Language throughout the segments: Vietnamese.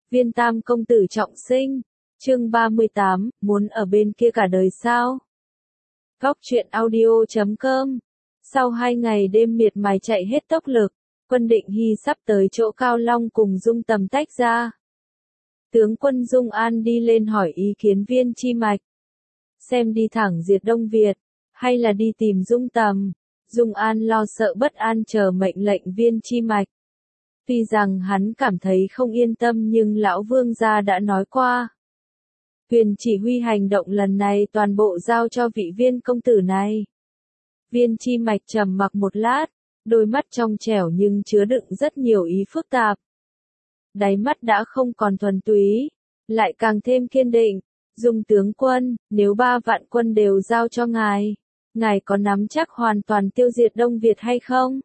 Viên Tam công tử trọng sinh. Chương 38, muốn ở bên kia cả đời sao? Góc truyện audio.com. Sau 2 ngày đêm miệt mài chạy hết tốc lực, quân Định Hy sắp tới chỗ Cao Long cùng Dung Tầm tách ra. Tướng quân Dung An đi lên hỏi ý kiến Viên Chi Mạch. Xem đi thẳng diệt Đông Việt, hay là đi tìm Dung Tầm. Dung An lo sợ bất an chờ mệnh lệnh Viên Chi Mạch. Tuy rằng hắn cảm thấy không yên tâm nhưng lão vương gia đã nói qua. Quyền chỉ huy hành động lần này toàn bộ giao cho vị Viên công tử này. Viên Chi Mạch trầm mặc một lát, đôi mắt trong trẻo nhưng chứa đựng rất nhiều ý phức tạp. Đáy mắt đã không còn thuần túy, lại càng thêm kiên định. Dung tướng quân, nếu 3 vạn quân đều giao cho ngài có nắm chắc hoàn toàn tiêu diệt Đông Việt hay không?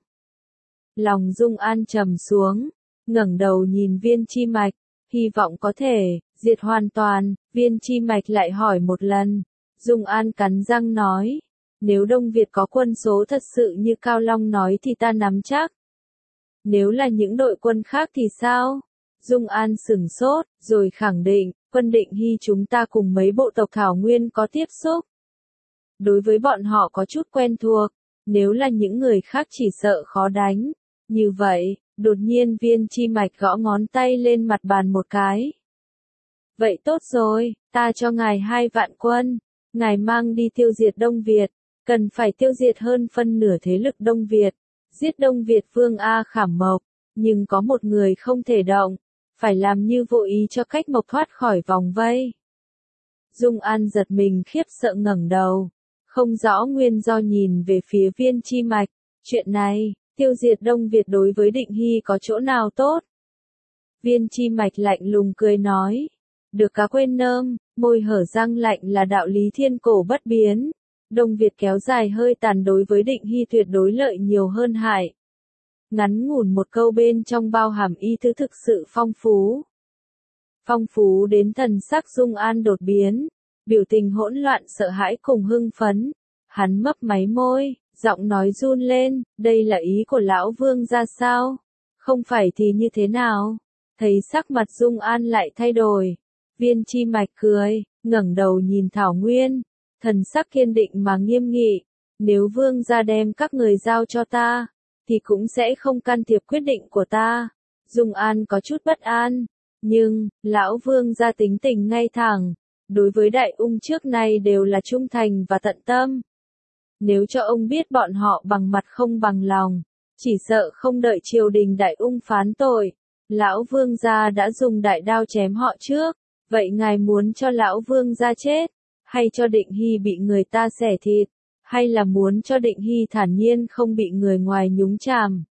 Lòng Dung An trầm xuống, ngẩng đầu nhìn Viên Chi Mạch, hy vọng có thể diệt hoàn toàn. Viên Chi Mạch lại hỏi một lần. Dung An cắn răng nói, nếu Đông Việt có quân số thật sự như Cao Long nói thì ta nắm chắc. Nếu là những đội quân khác thì sao? Dung An sửng sốt, rồi khẳng định, quân Định Hy chúng ta cùng mấy bộ tộc Thảo Nguyên có tiếp xúc. Đối với bọn họ có chút quen thuộc, nếu là những người khác chỉ sợ khó đánh. Như vậy, đột nhiên Viên Chi Mạch gõ ngón tay lên mặt bàn một cái. Vậy tốt rồi, ta cho ngài 2 vạn quân, ngài mang đi tiêu diệt Đông Việt, cần phải tiêu diệt hơn phân nửa thế lực Đông Việt, giết Đông Việt Vương A Khảm Mộc, nhưng có một người không thể động, phải làm như vô ý cho Cách Mộc thoát khỏi vòng vây. Dung An giật mình khiếp sợ ngẩng đầu, không rõ nguyên do nhìn về phía Viên Chi Mạch, chuyện này, tiêu diệt Đông Việt đối với Định Hy có chỗ nào tốt? Viên Chi Mạch lạnh lùng cười nói, được cá quên nơm, môi hở răng lạnh là đạo lý thiên cổ bất biến. Đông Việt kéo dài hơi tàn đối với Định Hy tuyệt đối lợi nhiều hơn hại. Ngắn ngủn một câu bên trong bao hàm ý tứ thực sự phong phú. Phong phú đến thần sắc Dung An đột biến, biểu tình hỗn loạn sợ hãi cùng hưng phấn. Hắn mấp máy môi, giọng nói run lên, đây là ý của lão vương ra sao? Không phải thì như thế nào? Thấy sắc mặt Dung An lại thay đổi. Viên Chi Mạch cười, ngẩng đầu nhìn Thảo Nguyên, thần sắc kiên định mà nghiêm nghị. Nếu vương gia đem các người giao cho ta, thì cũng sẽ không can thiệp quyết định của ta. Dung An có chút bất an, nhưng, lão vương gia tính tình ngay thẳng, đối với Đại Ung trước nay đều là trung thành và tận tâm. Nếu cho ông biết bọn họ bằng mặt không bằng lòng, chỉ sợ không đợi triều đình Đại Ung phán tội, lão vương gia đã dùng đại đao chém họ trước. Vậy ngài muốn cho lão vương gia chết, hay cho Định Hy bị người ta xẻ thịt, hay là muốn cho Định Hy thản nhiên không bị người ngoài nhúng chàm?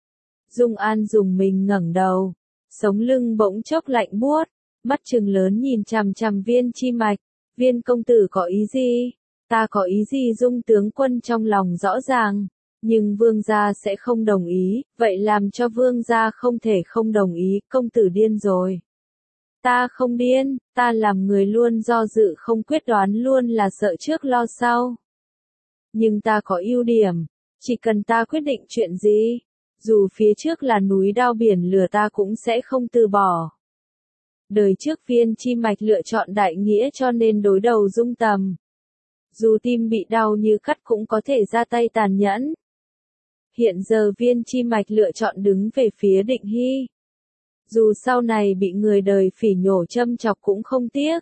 Dung An dùng mình ngẩng đầu, sống lưng bỗng chốc lạnh buốt, mắt trừng lớn nhìn chằm chằm Viên Chi Mạch. Viên công tử có ý gì? Ta có ý gì? Dung tướng quân trong lòng rõ ràng, nhưng vương gia sẽ không đồng ý, vậy làm cho vương gia không thể không đồng ý. Công tử điên rồi. Ta không điên, ta làm người luôn do dự không quyết đoán, luôn là sợ trước lo sau. Nhưng ta có ưu điểm, chỉ cần ta quyết định chuyện gì, dù phía trước là núi đao biển lửa ta cũng sẽ không từ bỏ. Đời trước Viên Chi Mạch lựa chọn đại nghĩa cho nên đối đầu Dung Tầm. Dù tim bị đau như cắt cũng có thể ra tay tàn nhẫn. Hiện giờ Viên Chi Mạch lựa chọn đứng về phía Định Hy. Dù sau này bị người đời phỉ nhổ châm chọc cũng không tiếc.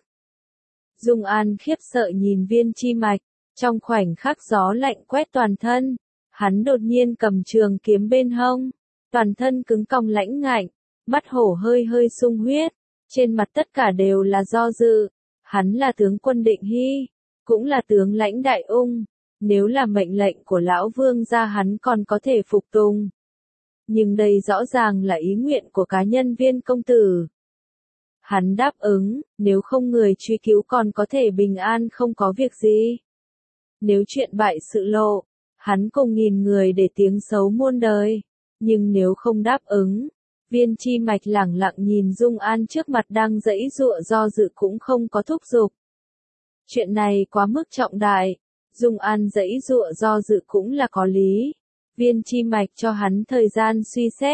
Dung An khiếp sợ nhìn Viên Chi Mạch, trong khoảnh khắc gió lạnh quét toàn thân, hắn đột nhiên cầm trường kiếm bên hông, toàn thân cứng cong lãnh ngạnh, mắt hổ hơi hơi sung huyết, trên mặt tất cả đều là do dự. Hắn là tướng quân Định Hy, cũng là tướng lãnh Đại Ung, nếu là mệnh lệnh của lão vương gia hắn còn có thể phục tùng. Nhưng đây rõ ràng là ý nguyện của cá nhân Viên công tử. Hắn đáp ứng, nếu không người truy cứu còn có thể bình an không có việc gì. Nếu chuyện bại sự lộ, hắn cùng nghìn người để tiếng xấu muôn đời. Nhưng nếu không đáp ứng, Viên Chi Mạch lẳng lặng nhìn Dung An trước mặt đang giãy giụa do dự cũng không có thúc giục. Chuyện này quá mức trọng đại, Dung An giãy giụa do dự cũng là có lý. Viên Chi Mạch cho hắn thời gian suy xét,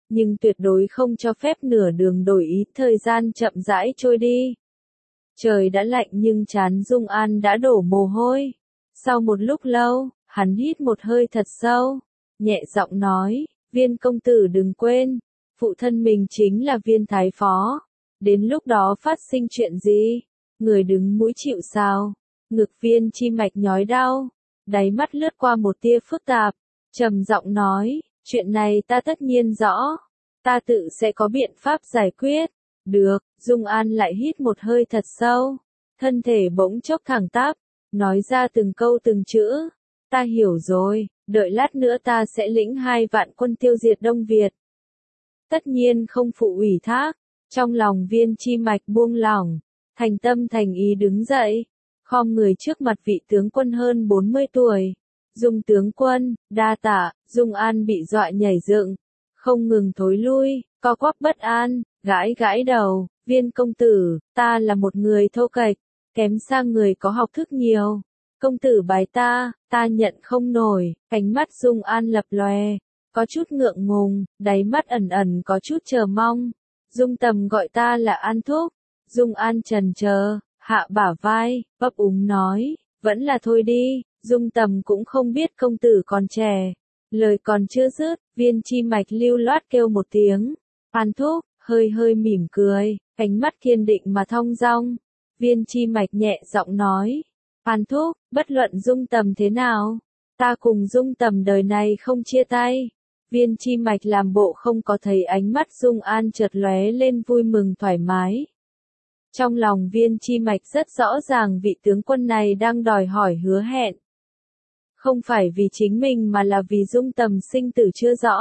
nhưng tuyệt đối không cho phép nửa đường đổi ý, thời gian chậm rãi trôi đi. Trời đã lạnh nhưng trán Dung An đã đổ mồ hôi. Sau một lúc lâu, hắn hít một hơi thật sâu, nhẹ giọng nói, Viên công tử đừng quên, phụ thân mình chính là Viên thái phó. Đến lúc đó phát sinh chuyện gì, người đứng mũi chịu sào. Ngực Viên Chi Mạch nhói đau, đáy mắt lướt qua một tia phức tạp, trầm giọng nói, chuyện này ta tất nhiên rõ, ta tự sẽ có biện pháp giải quyết. Được, Dung An lại hít một hơi thật sâu, thân thể bỗng chốc thẳng tắp, nói ra từng câu từng chữ, ta hiểu rồi, đợi lát nữa ta sẽ lĩnh 2 vạn quân tiêu diệt Đông Việt. Tất nhiên không phụ ủy thác, trong lòng Viên Chi Mạch buông lỏng, thành tâm thành ý đứng dậy, khom người trước mặt vị tướng quân hơn 40 tuổi. Dung tướng quân, đa tạ. Dung An bị dọa nhảy dựng, không ngừng thối lui, co quắp bất an, gãi gãi đầu, Viên công tử, ta là một người thô kệch, kém sang người có học thức nhiều. Công tử bái ta nhận không nổi. Cánh mắt Dung An lập lòe, có chút ngượng ngùng, đáy mắt ẩn ẩn có chút chờ mong. Dung Tầm gọi ta là An thúc. Dung An chần chờ, hạ bả vai, bấp úng nói, vẫn là thôi đi. Dung Tầm cũng không biết công tử còn trẻ. Lời còn chưa dứt, Viên Chi Mạch lưu loát kêu một tiếng, An thúc, hơi hơi mỉm cười, ánh mắt kiên định mà thong dong. Viên Chi Mạch nhẹ giọng nói, An thúc, bất luận Dung Tầm thế nào, ta cùng Dung Tầm đời này không chia tay. Viên Chi Mạch làm bộ không có thấy ánh mắt Dung An chợt lóe lên vui mừng thoải mái. Trong lòng Viên Chi Mạch rất rõ ràng vị tướng quân này đang đòi hỏi hứa hẹn. Không phải vì chính mình mà là vì Dung Tầm sinh tử chưa rõ.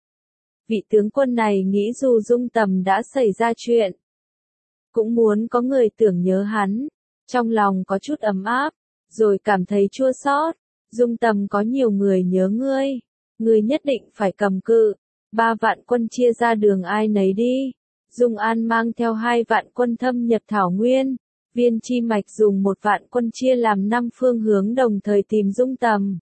Vị tướng quân này nghĩ dù Dung Tầm đã xảy ra chuyện, cũng muốn có người tưởng nhớ hắn. Trong lòng có chút ấm áp, rồi cảm thấy chua xót. Dung Tầm có nhiều người nhớ ngươi nhất định phải cầm cự. 3 vạn quân chia ra đường ai nấy đi. Dung An mang theo 2 vạn quân thâm nhập Thảo Nguyên. Viên Chi Mạch dùng 1 vạn quân chia làm 5 phương hướng đồng thời tìm Dung Tầm.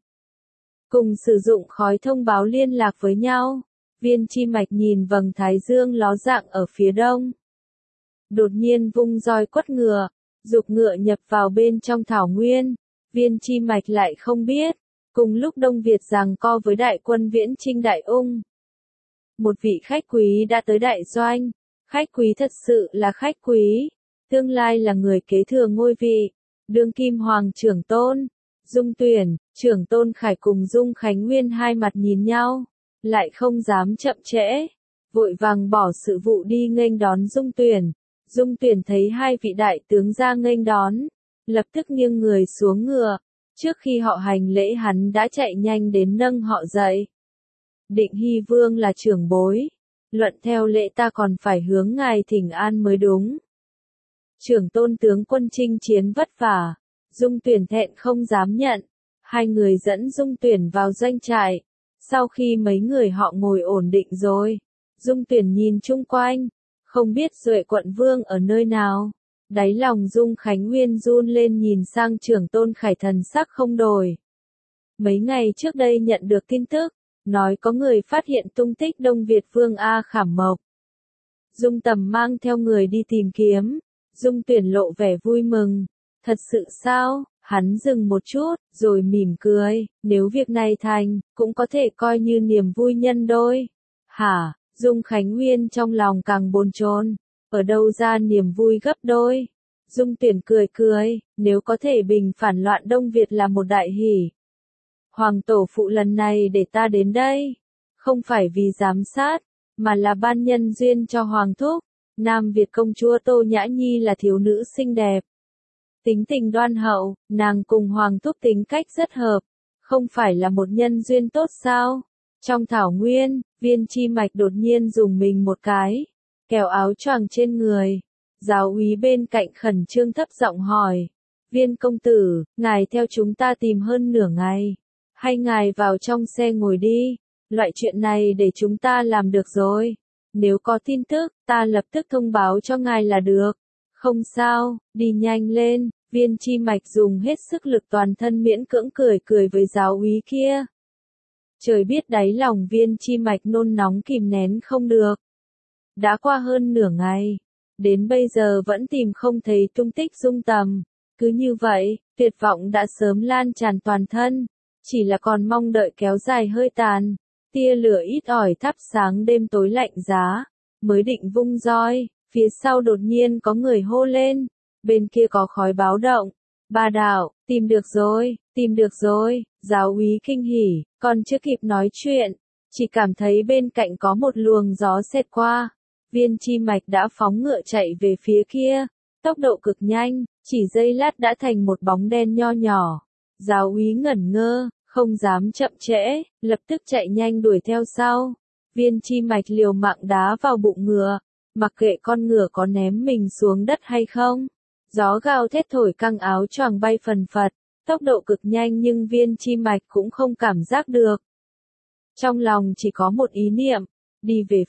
Cùng sử dụng khói thông báo liên lạc với nhau. Viên Chi Mạch nhìn vầng thái dương ló dạng ở phía đông. Đột nhiên vung roi quất ngựa, giục ngựa nhập vào bên trong Thảo Nguyên. Viên Chi Mạch lại không biết, cùng lúc Đông Việt giằng co với đại quân viễn chinh Đại Ung. Một vị khách quý đã tới đại doanh. Khách quý thật sự là khách quý, tương lai là người kế thừa ngôi vị, đương kim hoàng trưởng tôn. Dung Tuyển, trưởng tôn Khải cùng Dung Khánh Nguyên hai mặt nhìn nhau, lại không dám chậm trễ, vội vàng bỏ sự vụ đi nghênh đón Dung Tuyển. Dung Tuyển thấy 2 vị đại tướng ra nghênh đón, lập tức nghiêng người xuống ngựa, trước khi họ hành lễ hắn đã chạy nhanh đến nâng họ dậy. Định Hy Vương là trưởng bối, luận theo lễ ta còn phải hướng ngài thỉnh an mới đúng. Trưởng tôn tướng quân chinh chiến vất vả, Dung Tuyển thẹn không dám nhận. 2 người dẫn Dung Tuyển vào doanh trại. Sau khi mấy người họ ngồi ổn định rồi, Dung Tuyển nhìn chung quanh, không biết Duệ quận vương ở nơi nào. Đáy lòng Dung Khánh Nguyên run lên nhìn sang trưởng tôn Khải, thần sắc không đổi. Mấy ngày trước đây nhận được tin tức, nói có người phát hiện tung tích Đông Việt vương A Khảm Mộc. Dung Tầm mang theo người đi tìm kiếm. Dung Tuyển lộ vẻ vui mừng. Thật sự sao? Hắn dừng một chút, rồi mỉm cười, nếu việc này thành, cũng có thể coi như niềm vui nhân đôi. Hả? Dung Khánh Nguyên trong lòng càng bồn chồn, ở đâu ra niềm vui gấp đôi. Dung Tuyển cười cười, nếu có thể bình phản loạn Đông Việt là một đại hỷ. Hoàng tổ phụ lần này để ta đến đây, không phải vì giám sát, mà là ban nhân duyên cho Hoàng thúc. Nam Việt công chúa Tô Nhã Nhi là thiếu nữ xinh đẹp, tính tình đoan hậu, nàng cùng Hoàng thúc tính cách rất hợp, không phải là một nhân duyên tốt sao? Trong Thảo Nguyên, Viên Chi Mạch đột nhiên dùng mình một cái, kéo áo choàng trên người. Giáo úy bên cạnh khẩn trương thấp giọng hỏi, Viên công tử, ngài theo chúng ta tìm hơn nửa ngày, hay ngài vào trong xe ngồi đi, loại chuyện này để chúng ta làm được rồi. Nếu có tin tức, ta lập tức thông báo cho ngài là được. Không sao, đi nhanh lên. Viên Chi Mạch dùng hết sức lực toàn thân miễn cưỡng cười cười với giáo úy kia. Trời biết đáy lòng Viên Chi Mạch nôn nóng kìm nén không được. Đã qua hơn nửa ngày, đến bây giờ vẫn tìm không thấy tung tích Dung Tầm. Cứ như vậy, tuyệt vọng đã sớm lan tràn toàn thân, chỉ là còn mong đợi kéo dài hơi tàn. Tia lửa ít ỏi thắp sáng đêm tối lạnh giá, mới định vung roi, phía sau đột nhiên có người hô lên, bên kia có khói báo động. Ba đạo, tìm được rồi, giáo úy kinh hỉ, còn chưa kịp nói chuyện, chỉ cảm thấy bên cạnh có một luồng gió xẹt qua. Viên Chi Mạch đã phóng ngựa chạy về phía kia, tốc độ cực nhanh, chỉ giây lát đã thành một bóng đen nho nhỏ. Giáo úy ngẩn ngơ, không dám chậm trễ, lập tức chạy nhanh đuổi theo sau. Viên Chi Mạch liều mạng đá vào bụng ngựa, mặc kệ con ngựa có ném mình xuống đất hay không. Gió gào thét thổi căng áo choàng bay phần phật, tốc độ cực nhanh nhưng Viên Chi Mạch cũng không cảm giác được. Trong lòng chỉ có một ý niệm, đi về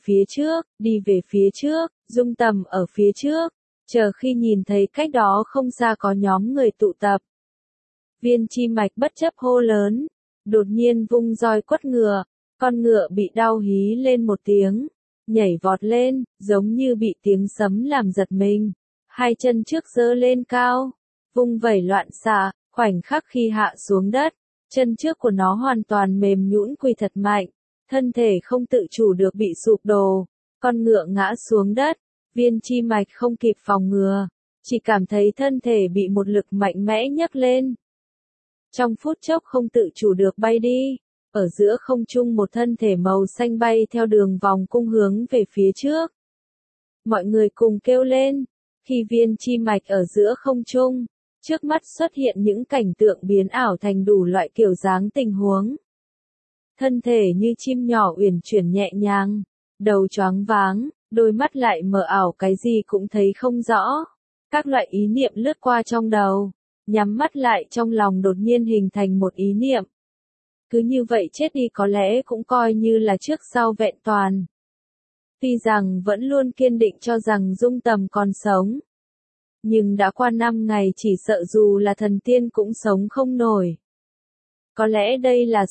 phía trước, Dung Tầm ở phía trước, chờ khi nhìn thấy cách đó không xa có nhóm người tụ tập. Viên Chi Mạch bất chấp hô lớn, đột nhiên vung roi quất ngựa, con ngựa bị đau hí lên một tiếng, nhảy vọt lên, giống như bị tiếng sấm làm giật mình. Hai chân trước giơ lên cao, vung vẩy loạn xạ, khoảnh khắc khi hạ xuống đất, chân trước của nó hoàn toàn mềm nhũn quỳ thật mạnh, thân thể không tự chủ được bị sụp đổ, con ngựa ngã xuống đất, Viên Chi Mạch không kịp phòng ngừa, chỉ cảm thấy thân thể bị một lực mạnh mẽ nhấc lên. Trong phút chốc không tự chủ được bay đi, ở giữa không trung một thân thể màu xanh bay theo đường vòng cung hướng về phía trước. Mọi người cùng kêu lên. Khi Viên Chi Mạch ở giữa không trung, trước mắt xuất hiện những cảnh tượng biến ảo thành đủ loại kiểu dáng tình huống. Thân thể như chim nhỏ uyển chuyển nhẹ nhàng, đầu choáng váng, đôi mắt lại mờ ảo cái gì cũng thấy không rõ. Các loại ý niệm lướt qua trong đầu, nhắm mắt lại trong lòng đột nhiên hình thành một ý niệm. Cứ như vậy chết đi có lẽ cũng coi như là trước sau vẹn toàn. Tuy rằng vẫn luôn kiên định cho rằng Dung Tầm còn sống. Nhưng đã qua 5 ngày chỉ sợ dù là thần tiên cũng sống không nổi. Có lẽ đây là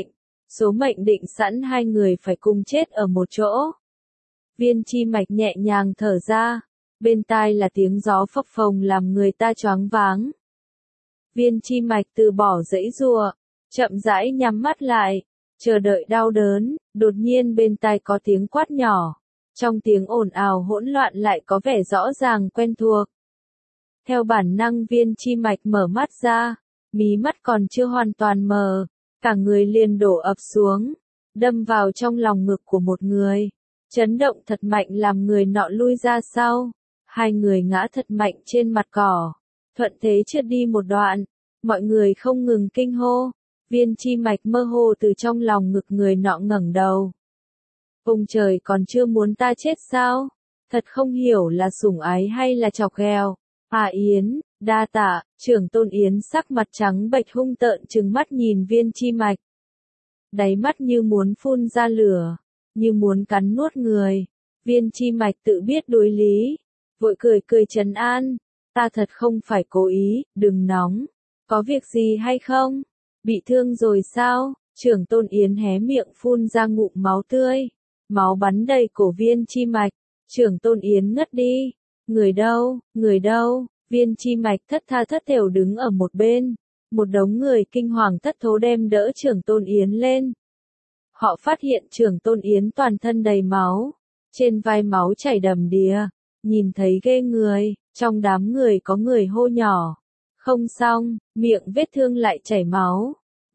số mệnh định sẵn hai người phải cùng chết ở một chỗ. Viên Chi Mạch nhẹ nhàng thở ra, bên tai là tiếng gió phập phồng làm người ta choáng váng. Viên Chi Mạch từ bỏ giãy giụa, chậm rãi nhắm mắt lại, chờ đợi đau đớn, đột nhiên bên tai có tiếng quát nhỏ. Trong tiếng ồn ào hỗn loạn lại có vẻ rõ ràng quen thuộc. Theo bản năng Viên Chi Mạch mở mắt ra, mí mắt còn chưa hoàn toàn mờ, cả người liền đổ ập xuống, đâm vào trong lòng ngực của một người. Chấn động thật mạnh làm người nọ lui ra sau, hai người ngã thật mạnh trên mặt cỏ, thuận thế trượt đi một đoạn, mọi người không ngừng kinh hô. Viên Chi Mạch mơ hồ từ trong lòng ngực người nọ ngẩng đầu. Ông trời còn chưa muốn ta chết sao? Thật không hiểu là sủng ái hay là chọc ghẹo. Yến, đa tạ, Trưởng Tôn Yến sắc mặt trắng bệch hung tợn trừng mắt nhìn Viên Chi Mạch. Đáy mắt như muốn phun ra lửa, như muốn cắn nuốt người. Viên Chi Mạch tự biết đối lý, vội cười trấn an. Ta thật không phải cố ý, đừng nóng. Có việc gì hay không? Bị thương rồi sao? Trưởng Tôn Yến hé miệng phun ra ngụm máu tươi. Máu bắn đầy cổ Viên Chi Mạch. Trưởng Tôn Yến ngất đi. Người đâu? Viên Chi Mạch thất tha thất thểu đứng ở một bên. Một đống người kinh hoàng thất thố đem đỡ Trưởng Tôn Yến lên. Họ phát hiện Trưởng Tôn Yến toàn thân đầy máu. Trên vai máu chảy đầm đìa. Nhìn thấy ghê người, trong đám người có người hô nhỏ. Không xong, miệng vết thương lại chảy máu.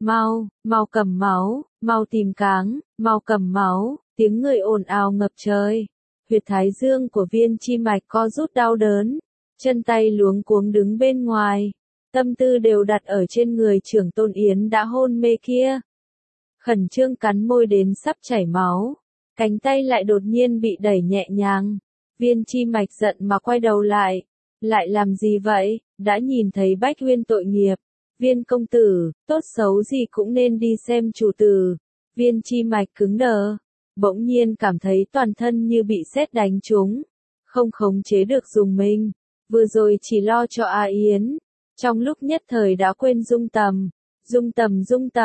Mau cầm máu, mau tìm cáng, mau cầm máu, tiếng người ồn ào ngập trời. Huyệt thái dương của Viên Chi Mạch co rút đau đớn, chân tay luống cuống đứng bên ngoài, tâm tư đều đặt ở trên người Trưởng Tôn Yến đã hôn mê kia. Khẩn trương cắn môi đến sắp chảy máu, cánh tay lại đột nhiên bị đẩy nhẹ nhàng. Viên Chi Mạch giận mà quay đầu lại làm gì vậy, đã nhìn thấy Bách Huyên tội nghiệp. Viên công tử, tốt xấu gì cũng nên đi xem chủ tử. Viên Chi Mạch cứng đờ, bỗng nhiên cảm thấy toàn thân như bị sét đánh trúng, không khống chế được dùng mình. Vừa rồi chỉ lo cho Yến, trong lúc nhất thời đã quên Dung Tầm,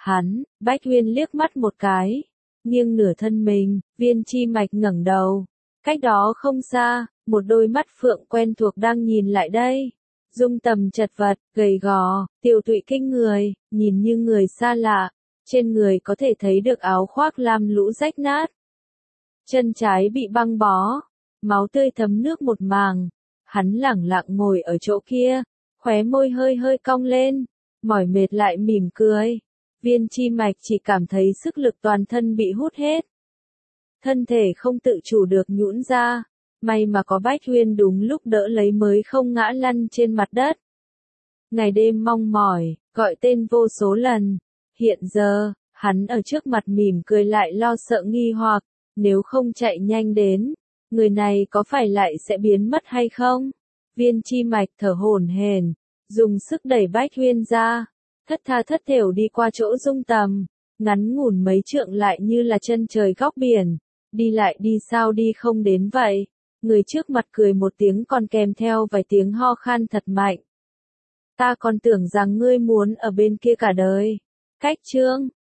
hắn, Bách Huyên liếc mắt một cái, nghiêng nửa thân mình, Viên Chi Mạch ngẩng đầu. Cách đó không xa, một đôi mắt phượng quen thuộc đang nhìn lại đây. Dung Tầm chật vật, gầy gò, tiều tụy kinh người, nhìn như người xa lạ. Trên người có thể thấy được áo khoác lam lũ rách nát. Chân trái bị băng bó, máu tươi thấm nước một màng. Hắn lẳng lặng ngồi ở chỗ kia, khóe môi hơi hơi cong lên, mỏi mệt lại mỉm cười. Viên Chi Mạch chỉ cảm thấy sức lực toàn thân bị hút hết. Thân thể không tự chủ được nhũn ra, may mà có Bách Huyên đúng lúc đỡ lấy mới không ngã lăn trên mặt đất. Ngày đêm mong mỏi, gọi tên vô số lần. Hiện giờ, hắn ở trước mặt mỉm cười lại lo sợ nghi hoặc, nếu không chạy nhanh đến, người này có phải lại sẽ biến mất hay không? Viên Chi Mạch thở hổn hển, dùng sức đẩy Bách Huyên ra, thất tha thất thểu đi qua chỗ Dung Tầm, ngắn ngủn mấy trượng lại như là chân trời góc biển, đi lại đi sao đi không đến vậy. Người trước mặt cười một tiếng còn kèm theo vài tiếng ho khan thật mạnh. Ta còn tưởng rằng ngươi muốn ở bên kia cả đời. Cách chương